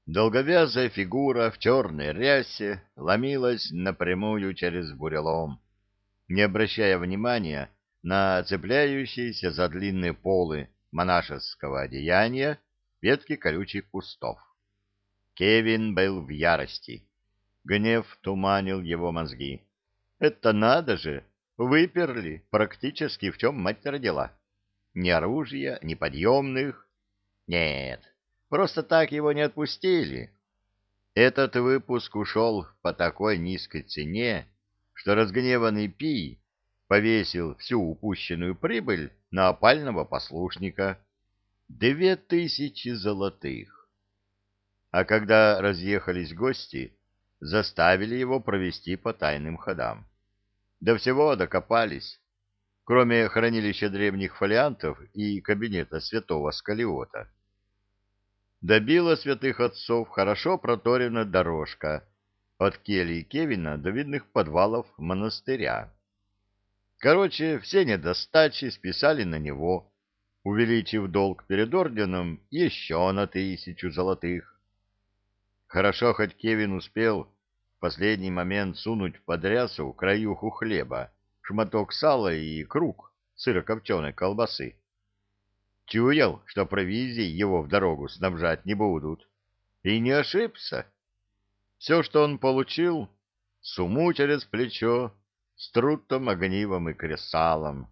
Долговязая фигура в черной рясе ломилась напрямую через бурелом, не обращая внимания на цепляющиеся за длинные полы монашеского одеяния ветки колючих кустов. Кевин был в ярости. Гнев туманил его мозги. Это надо же! Выперли практически в чем мать родила. Ни оружия, ни подъемных. Нет, просто так его не отпустили. Этот выпуск ушел по такой низкой цене, что разгневанный Пий повесил всю упущенную прибыль на опального послушника. 2000 золотых. А когда разъехались гости, заставили его провести по тайным ходам. До всего докопались. Кроме хранилища древних фолиантов и кабинета святого Скалиота. Добила святых отцов хорошо проторена дорожка от кельи Кевина до видных подвалов монастыря. Короче, все недостачи списали на него, увеличив долг перед орденом еще на 1000 золотых. Хорошо, хоть Кевин успел в последний момент сунуть в подрясу краюху хлеба, шматок сала и круг сырокопченой колбасы. Чуял, что провизией его в дорогу снабжать не будут. И не ошибся. Все, что он получил, сумму через плечо, с трутом, огнивом и кресалом.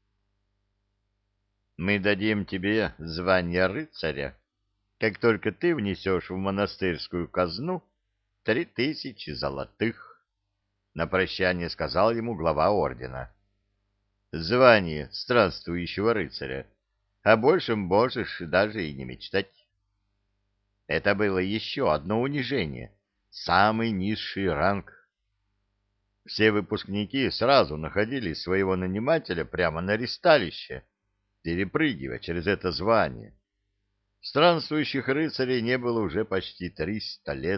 Мы дадим тебе звание рыцаря, как только ты внесешь в монастырскую казну 3000 золотых, — на прощание сказал ему глава ордена. Звание странствующего рыцаря. О большем можешь даже и не мечтать. Это было еще одно унижение, самый низший ранг. Все выпускники сразу находили своего нанимателя прямо на ристалище, перепрыгивая через это звание. Странствующих рыцарей не было уже почти 300 лет.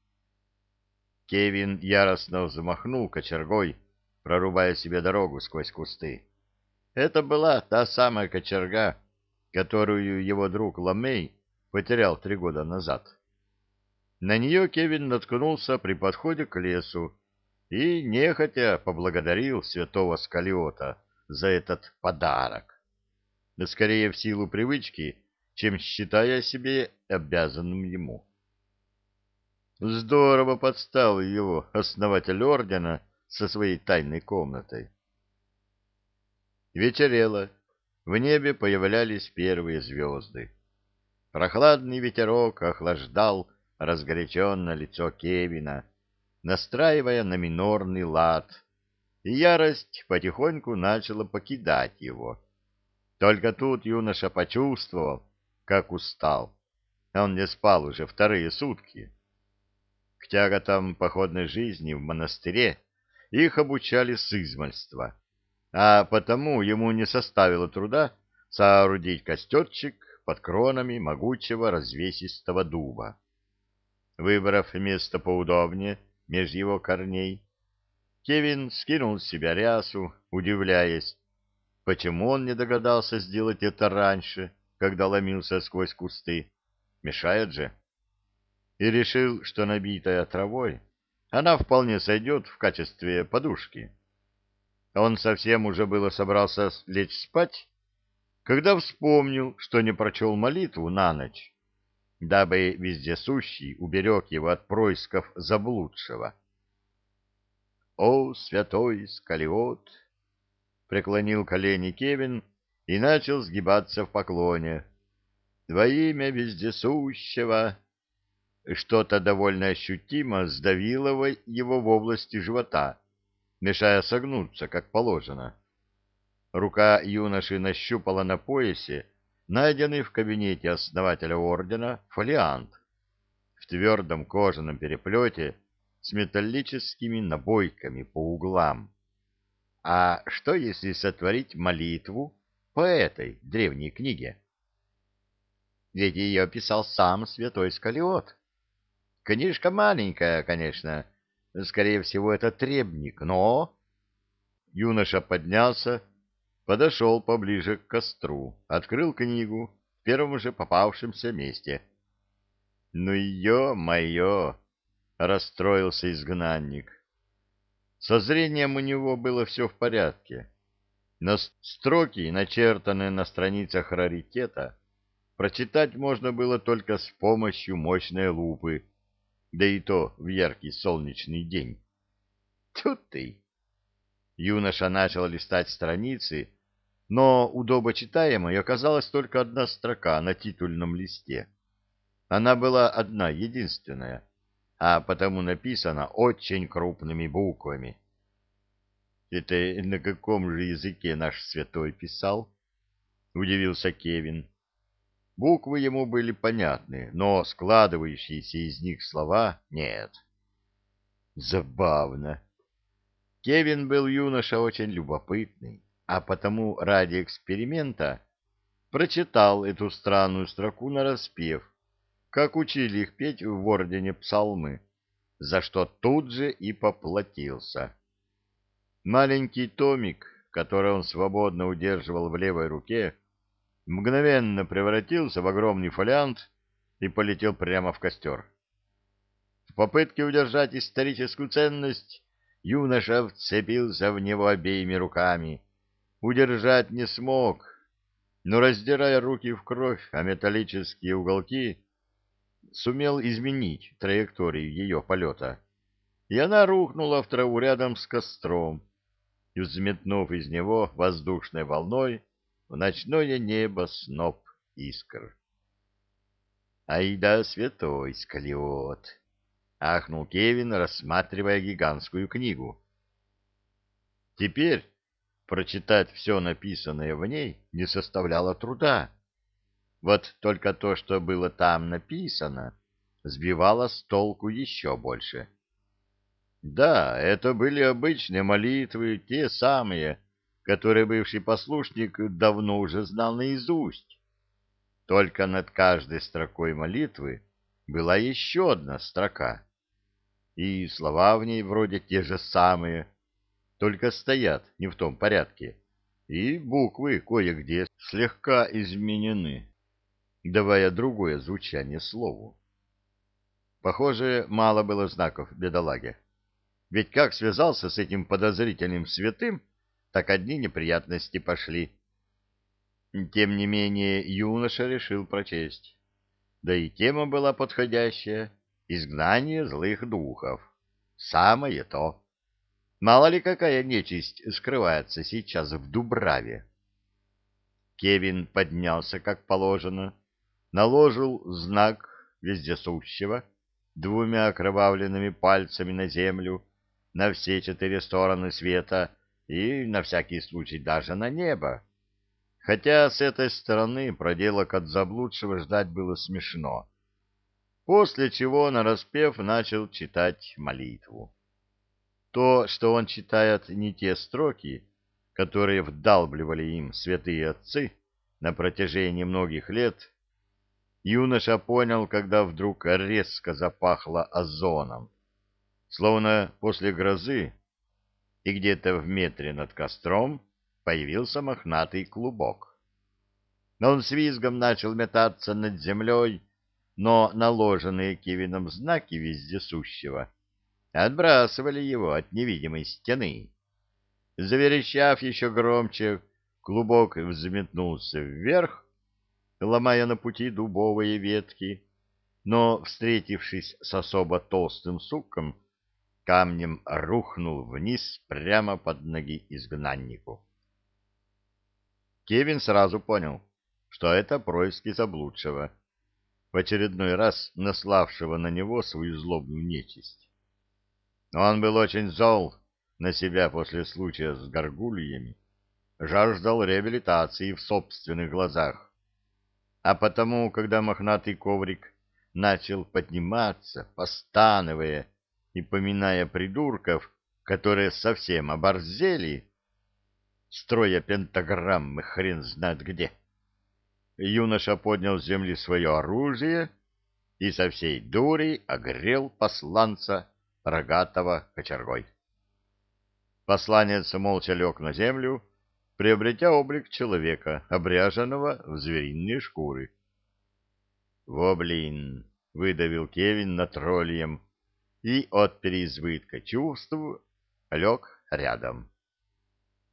Кевин яростно взмахнул кочергой, прорубая себе дорогу сквозь кусты. Это была та самая кочерга, которую его друг Ламей потерял 3 года назад. На нее Кевин наткнулся при подходе к лесу и нехотя поблагодарил святого Скалиота за этот подарок, да скорее в силу привычки, чем считая себе обязанным ему. Здорово подстал его основатель ордена со своей тайной комнатой. Вечерело, в небе появлялись первые звезды. Прохладный ветерок охлаждал разгоряченное лицо Кевина, настраивая на минорный лад, и ярость потихоньку начала покидать его. Только тут юноша почувствовал, как устал. Он не спал уже 2 сутки. К тяготам походной жизни в монастыре их обучали с измальства, а потому ему не составило труда соорудить костерчик под кронами могучего развесистого дуба. Выбрав место поудобнее меж его корней, Кевин скинул с себя рясу, удивляясь, почему он не догадался сделать это раньше, когда ломился сквозь кусты. Мешает же. И решил, что набитая травой она вполне сойдет в качестве подушки. Он совсем уже было собрался лечь спать, когда вспомнил, что не прочел молитву на ночь, дабы вездесущий уберег его от происков заблудшего. «О, святой Скалиот!» — преклонил колени Кевин и начал сгибаться в поклоне. «Во имя вездесущего!» Что-то довольно ощутимо сдавило его в области живота, мешая согнуться, как положено. Рука юноши нащупала на поясе найденный в кабинете основателя ордена фолиант в твердом кожаном переплете с металлическими набойками по углам. А что, если сотворить молитву по этой древней книге? Ведь ее писал сам святой Скалиот. Книжка маленькая, конечно, скорее всего, это требник, но... Юноша поднялся, подошел поближе к костру, открыл книгу в первом же попавшемся месте. Ну, ё-моё! — расстроился изгнанник. Со зрением у него было все в порядке, но строки, начертанные на страницах раритета, прочитать можно было только с помощью мощной лупы, да и то в яркий солнечный день. Тут ты! Юноша начал листать страницы, но удобочитаемой оказалась только одна строка на титульном листе. Она была одна, единственная, а потому написана очень крупными буквами. «Это на каком же языке наш святой писал?» — удивился Кевин. Буквы ему были понятны, но складывающиеся из них слова нет. Забавно. Кевин был юноша очень любопытный, а потому ради эксперимента прочитал эту странную строку нараспев, как учили их петь в ордене псалмы, за что тут же и поплатился. Маленький томик, который он свободно удерживал в левой руке, мгновенно превратился в огромный фолиант и полетел прямо в костер. В попытке удержать историческую ценность юноша вцепился в него обеими руками. Удержать не смог, но, раздирая руки в кровь, а металлические уголки, сумел изменить траекторию ее полета, и она рухнула в траву рядом с костром, взметнув из него воздушной волной в ночное небо сноп искр. «Ай да святой скалиот!» — ахнул Кевин, рассматривая гигантскую книгу. Теперь прочитать все написанное в ней не составляло труда. Вот только то, что было там написано, сбивало с толку еще больше. Да, это были обычные молитвы, те самые, которые бывший послушник давно уже знал наизусть. Только над каждой строкой молитвы была еще одна строка, и слова в ней вроде те же самые, только стоят не в том порядке, и буквы кое-где слегка изменены, давая другое звучание слову. Похоже, мало было знаков бедолаге. Ведь как связался с этим подозрительным святым, так одни неприятности пошли. Тем не менее, юноша решил прочесть. Да и тема была подходящая — изгнание злых духов. Самое то. Мало ли какая нечисть скрывается сейчас в Дубраве. Кевин поднялся, как положено, наложил знак вездесущего двумя окровавленными пальцами на землю, на все 4 стороны света и, на всякий случай, даже на небо. Хотя с этой стороны проделок от заблудшего ждать было смешно. После чего, нараспев, начал читать молитву. То, что он читает не те строки, которые вдалбливали им святые отцы на протяжении многих лет, юноша понял, когда вдруг резко запахло озоном, словно после грозы, и где-то в метре над костром появился мохнатый клубок. Но он с визгом начал метаться над землей, но наложенные Кевином знаки вездесущего отбрасывали его от невидимой стены. Заверещав еще громче, клубок взметнулся вверх, ломая на пути дубовые ветки, но, встретившись с особо толстым суком, камнем рухнул вниз прямо под ноги изгнаннику. Кевин сразу понял, что это происки заблудшего, в очередной раз наславшего на него свою злобную нечисть. Он был очень зол на себя после случая с горгульями, жаждал реабилитации в собственных глазах. А потому, когда мохнатый коврик начал подниматься, постановая и поминая придурков, которые совсем оборзели, строя пентаграммы хрен знает где, юноша поднял с земли свое оружие и со всей дури огрел посланца рогатого кочергой. Посланец молча лег на землю, приобретя облик человека, обряженного в звериные шкуры. — Во, блин! — выдавил Кевин на троллем и от переизбытка чувств лег рядом.